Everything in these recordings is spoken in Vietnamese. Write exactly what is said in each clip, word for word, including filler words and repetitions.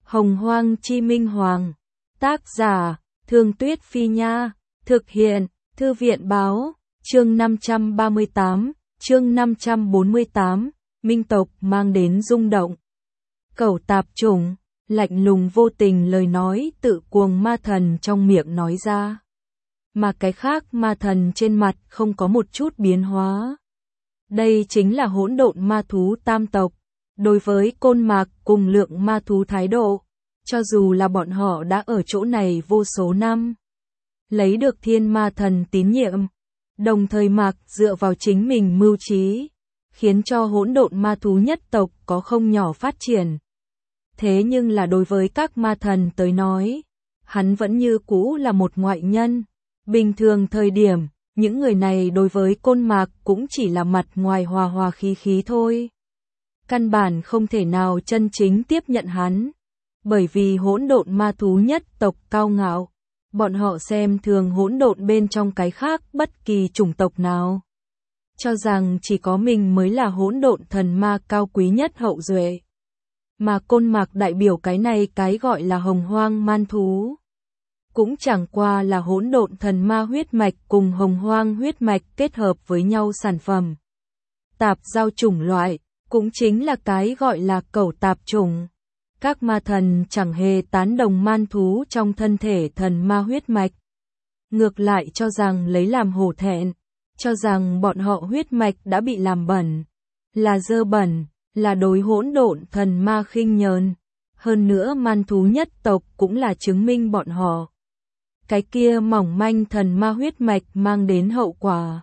Hồng Hoang Chi Minh Hoàng. Tác giả, Thương Tuyết Phi Nha. Thực hiện, Thư viện Báo. Chương năm trăm ba mươi tám, chương năm trăm bốn mươi tám, Minh tộc mang đến rung động. Cẩu tạp chủng, lạnh lùng vô tình lời nói tự cuồng ma thần trong miệng nói ra. Mà cái khác ma thần trên mặt không có một chút biến hóa. Đây chính là hỗn độn ma thú tam tộc. Đối với Côn Mạc cùng lượng ma thú thái độ, cho dù là bọn họ đã ở chỗ này vô số năm, lấy được thiên ma thần tín nhiệm, đồng thời Mạc dựa vào chính mình mưu trí, khiến cho hỗn độn ma thú nhất tộc có không nhỏ phát triển. Thế nhưng là đối với các ma thần tới nói, hắn vẫn như cũ là một ngoại nhân. Bình thường thời điểm, những người này đối với Côn Mạc cũng chỉ là mặt ngoài hòa hòa khí khí thôi. Căn bản không thể nào chân chính tiếp nhận hắn. Bởi vì hỗn độn ma thú nhất tộc cao ngạo, bọn họ xem thường hỗn độn bên trong cái khác bất kỳ chủng tộc nào. Cho rằng chỉ có mình mới là hỗn độn thần ma cao quý nhất hậu duệ. Mà Côn Mạc đại biểu cái này cái gọi là hồng hoang man thú. Cũng chẳng qua là hỗn độn thần ma huyết mạch cùng hồng hoang huyết mạch kết hợp với nhau sản phẩm. Tạp giao chủng loại, cũng chính là cái gọi là cẩu tạp chủng. Các ma thần chẳng hề tán đồng man thú trong thân thể thần ma huyết mạch. Ngược lại cho rằng lấy làm hổ thẹn, cho rằng bọn họ huyết mạch đã bị làm bẩn, là dơ bẩn, là đối hỗn độn thần ma khinh nhờn. Hơn nữa man thú nhất tộc cũng là chứng minh bọn họ. Cái kia mỏng manh thần ma huyết mạch mang đến hậu quả.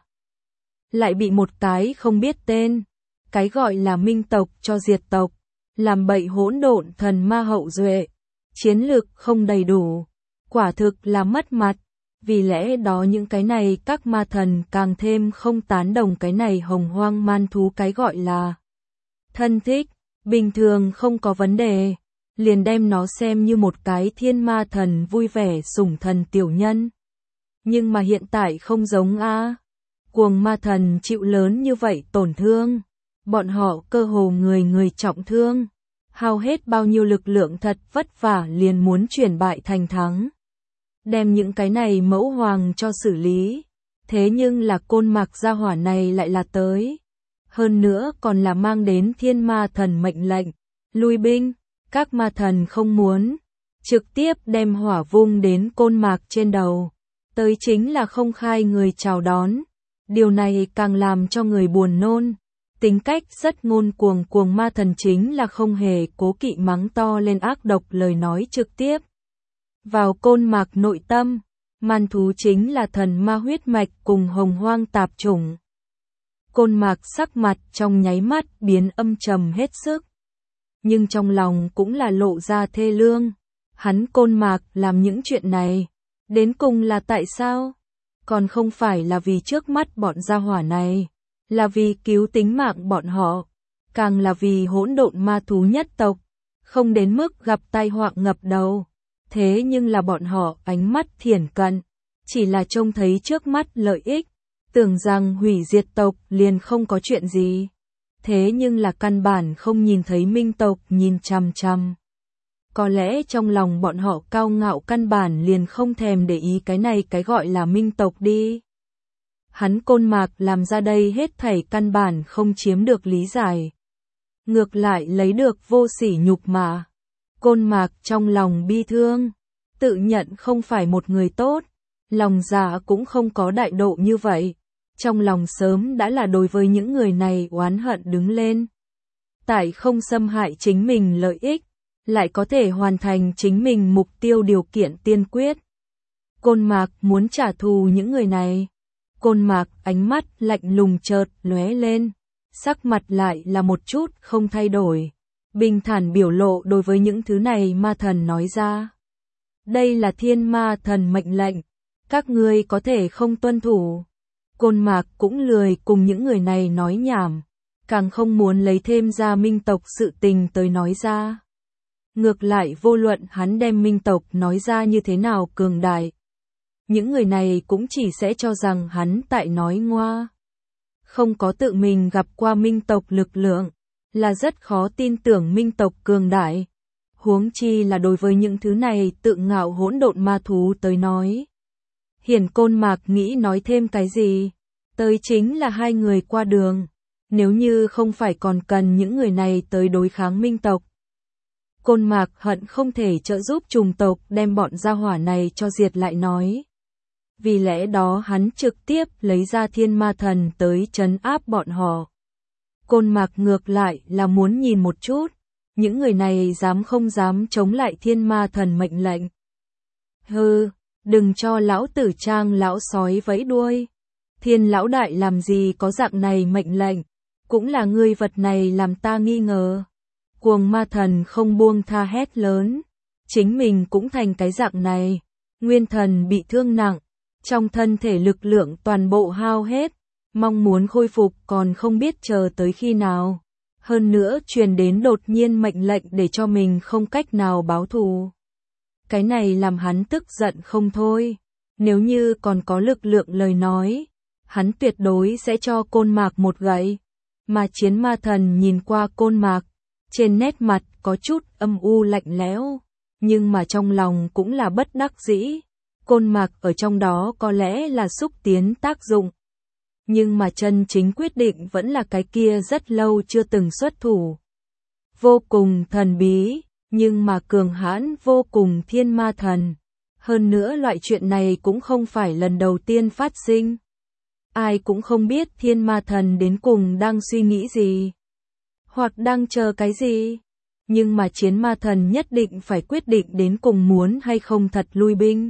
Lại bị một cái không biết tên, cái gọi là minh tộc cho diệt tộc, làm bậy hỗn độn thần ma hậu duệ, chiến lược không đầy đủ, quả thực là mất mặt. Vì lẽ đó những cái này các ma thần càng thêm không tán đồng cái này hồng hoang man thú cái gọi là thân thích, bình thường không có vấn đề, liền đem nó xem như một cái thiên ma thần vui vẻ sủng thần tiểu nhân. Nhưng mà hiện tại không giống a, cuồng ma thần chịu lớn như vậy tổn thương, bọn họ cơ hồ người người trọng thương, hao hết bao nhiêu lực lượng thật vất vả liền muốn chuyển bại thành thắng. Đem những cái này mẫu hoàng cho xử lý, thế nhưng là Côn Mạc gia hỏa này lại là tới. Hơn nữa còn là mang đến thiên ma thần mệnh lệnh, lui binh, các ma thần không muốn, trực tiếp đem hỏa vung đến Côn Mạc trên đầu, tới chính là không khai người chào đón. Điều này càng làm cho người buồn nôn. Tính cách rất ngôn cuồng cuồng ma thần chính là không hề cố kỵ mắng to lên ác độc lời nói trực tiếp. Vào Côn Mạc nội tâm, man thú chính là thần ma huyết mạch cùng hồng hoang tạp chủng. Côn Mạc sắc mặt trong nháy mắt biến âm trầm hết sức. Nhưng trong lòng cũng là lộ ra thê lương. Hắn Côn Mạc làm những chuyện này, đến cùng là tại sao? Còn không phải là vì trước mắt bọn gia hỏa này, là vì cứu tính mạng bọn họ, càng là vì hỗn độn ma thú nhất tộc, không đến mức gặp tai họa ngập đầu. Thế nhưng là bọn họ ánh mắt thiển cận, chỉ là trông thấy trước mắt lợi ích, tưởng rằng hủy diệt tộc liền không có chuyện gì. Thế nhưng là căn bản không nhìn thấy minh tộc nhìn chằm chằm. Có lẽ trong lòng bọn họ cao ngạo căn bản liền không thèm để ý cái này cái gọi là minh tộc đi. Hắn Côn Mạc làm ra đây hết thảy căn bản không chiếm được lý giải. Ngược lại lấy được vô sỉ nhục mà. Côn Mạc trong lòng bi thương, tự nhận không phải một người tốt, lòng dạ cũng không có đại độ như vậy. Trong lòng sớm đã là đối với những người này oán hận đứng lên. Tại không xâm hại chính mình lợi ích, lại có thể hoàn thành chính mình mục tiêu điều kiện tiên quyết. Côn Mạc muốn trả thù những người này. Côn Mạc ánh mắt lạnh lùng chợt lóe lên, sắc mặt lại là một chút không thay đổi. Bình thản biểu lộ đối với những thứ này ma thần nói ra. Đây là thiên ma thần mệnh lệnh, các ngươi có thể không tuân thủ. Côn Mạc cũng lười cùng những người này nói nhảm, càng không muốn lấy thêm ra minh tộc sự tình tới nói ra. Ngược lại vô luận hắn đem minh tộc nói ra như thế nào cường đại, những người này cũng chỉ sẽ cho rằng hắn tại nói ngoa. Không có tự mình gặp qua minh tộc lực lượng, là rất khó tin tưởng minh tộc cường đại. huống chi là đối với những thứ này tự ngạo hỗn độn ma thú tới nói. Hiển Côn Mạc nghĩ nói thêm cái gì, tới chính là hai người qua đường, nếu như không phải còn cần những người này tới đối kháng Minh tộc. Côn Mạc hận không thể trợ giúp trùng tộc đem bọn gia hỏa này cho diệt lại nói. Vì lẽ đó hắn trực tiếp lấy ra thiên ma thần tới trấn áp bọn họ. Côn Mạc ngược lại là muốn nhìn một chút, những người này dám không dám chống lại thiên ma thần mệnh lệnh. Hừ, đừng cho lão tử trang lão sói vẫy đuôi. Thiên lão đại làm gì có dạng này mệnh lệnh, cũng là ngươi vật này làm ta nghi ngờ. Cuồng ma thần không buông tha hét lớn, chính mình cũng thành cái dạng này, nguyên thần bị thương nặng, trong thân thể lực lượng toàn bộ hao hết, mong muốn khôi phục còn không biết chờ tới khi nào. Hơn nữa truyền đến đột nhiên mệnh lệnh để cho mình không cách nào báo thù. Cái này làm hắn tức giận không thôi, nếu như còn có lực lượng lời nói, hắn tuyệt đối sẽ cho Côn Mạc một gậy. Mà chiến ma thần nhìn qua Côn Mạc, trên nét mặt có chút âm u lạnh lẽo, nhưng mà trong lòng cũng là bất đắc dĩ. Côn Mạc ở trong đó có lẽ là xúc tiến tác dụng, nhưng mà chân chính quyết định vẫn là cái kia rất lâu chưa từng xuất thủ. Vô cùng thần bí, nhưng mà cường hãn vô cùng thiên ma thần. Hơn nữa loại chuyện này cũng không phải lần đầu tiên phát sinh. Ai cũng không biết thiên ma thần đến cùng đang suy nghĩ gì, hoặc đang chờ cái gì. Nhưng mà chiến ma thần nhất định phải quyết định đến cùng muốn hay không thật lui binh.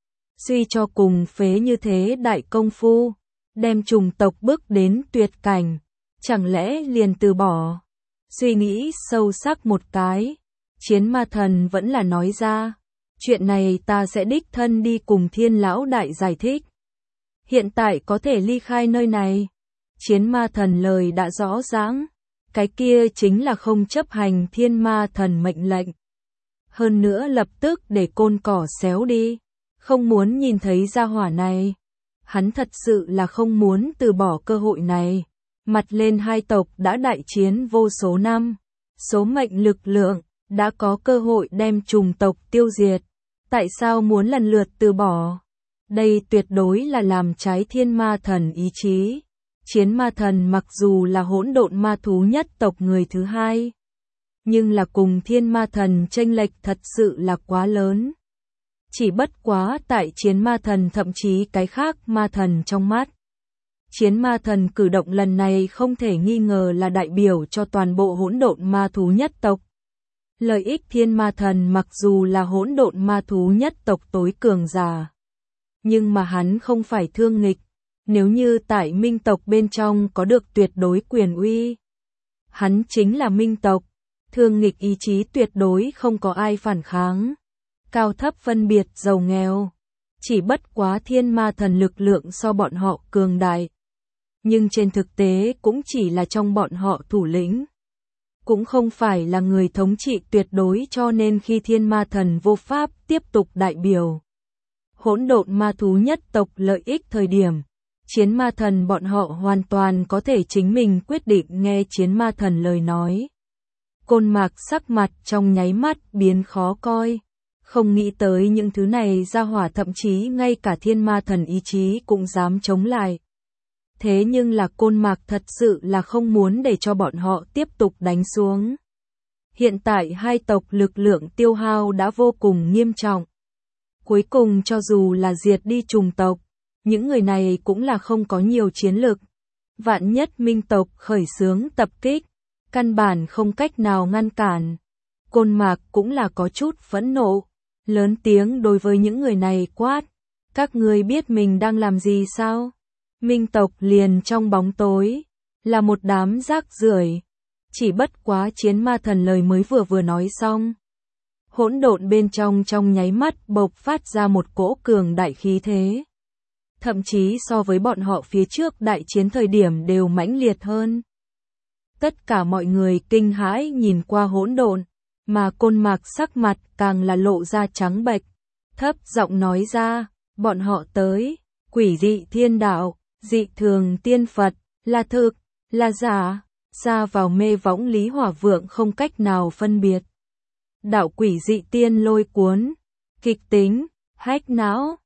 Suy cho cùng phế như thế đại công phu, đem trùng tộc bước đến tuyệt cảnh, chẳng lẽ liền từ bỏ. Suy nghĩ sâu sắc một cái, chiến ma thần vẫn là nói ra, chuyện này ta sẽ đích thân đi cùng thiên lão đại giải thích. Hiện tại có thể ly khai nơi này. Chiến ma thần lời đã rõ ràng, cái kia chính là không chấp hành thiên ma thần mệnh lệnh. Hơn nữa lập tức để côn cỏ xéo đi, không muốn nhìn thấy gia hỏa này. Hắn thật sự là không muốn từ bỏ cơ hội này. Mặt lên hai tộc đã đại chiến vô số năm, số mệnh lực lượng, đã có cơ hội đem trùng tộc tiêu diệt. Tại sao muốn lần lượt từ bỏ? Đây tuyệt đối là làm trái thiên ma thần ý chí. Chiến ma thần mặc dù là hỗn độn ma thú nhất tộc người thứ hai, nhưng là cùng thiên ma thần chênh lệch thật sự là quá lớn. Chỉ bất quá tại chiến ma thần thậm chí cái khác ma thần trong mắt. Chiến ma thần cử động lần này không thể nghi ngờ là đại biểu cho toàn bộ hỗn độn ma thú nhất tộc. Lợi ích thiên ma thần mặc dù là hỗn độn ma thú nhất tộc tối cường giả, nhưng mà hắn không phải thương nghịch. Nếu như tại minh tộc bên trong có được tuyệt đối quyền uy, hắn chính là minh tộc. Thương nghịch ý chí tuyệt đối không có ai phản kháng. Cao thấp phân biệt giàu nghèo, chỉ bất quá thiên ma thần lực lượng so bọn họ cường đại, nhưng trên thực tế cũng chỉ là trong bọn họ thủ lĩnh, cũng không phải là người thống trị tuyệt đối, cho nên khi thiên ma thần vô pháp tiếp tục đại biểu hỗn độn ma thú nhất tộc lợi ích thời điểm, chiến ma thần bọn họ hoàn toàn có thể chính mình quyết định nghe chiến ma thần lời nói. Côn Mạc sắc mặt trong nháy mắt biến khó coi. Không nghĩ tới những thứ này ra hỏa thậm chí ngay cả thiên ma thần ý chí cũng dám chống lại. Thế nhưng là Côn Mạc thật sự là không muốn để cho bọn họ tiếp tục đánh xuống. Hiện tại hai tộc lực lượng tiêu hao đã vô cùng nghiêm trọng. Cuối cùng cho dù là diệt đi trùng tộc, những người này cũng là không có nhiều chiến lực. Vạn nhất minh tộc khởi xướng tập kích, căn bản không cách nào ngăn cản. Côn Mạc cũng là có chút phẫn nộ, lớn tiếng đối với những người này quát. Các ngươi biết mình đang làm gì sao? Minh tộc liền trong bóng tối, là một đám rác rưởi. Chỉ bất quá chiến ma thần lời mới vừa vừa nói xong. Hỗn độn bên trong trong nháy mắt bộc phát ra một cỗ cường đại khí thế. Thậm chí so với bọn họ phía trước đại chiến thời điểm đều mãnh liệt hơn. Tất cả mọi người kinh hãi nhìn qua hỗn độn, mà Côn Mạc sắc mặt càng là lộ ra trắng bệch, thấp giọng nói ra, bọn họ tới, quỷ dị thiên đạo, dị thường tiên Phật, là thực, là giả, ra vào mê võng Lý Hỏa Vượng không cách nào phân biệt. đạo quỷ dị tiên lôi cuốn, kịch tính, hack não,